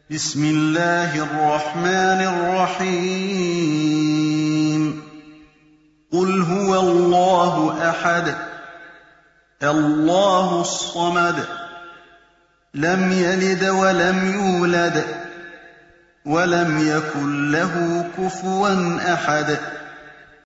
بسم الله الرحمن الرحيم قل هو الله أحد الله الصمد لم يلد ولم يولد ولم يكن له كفوا أحد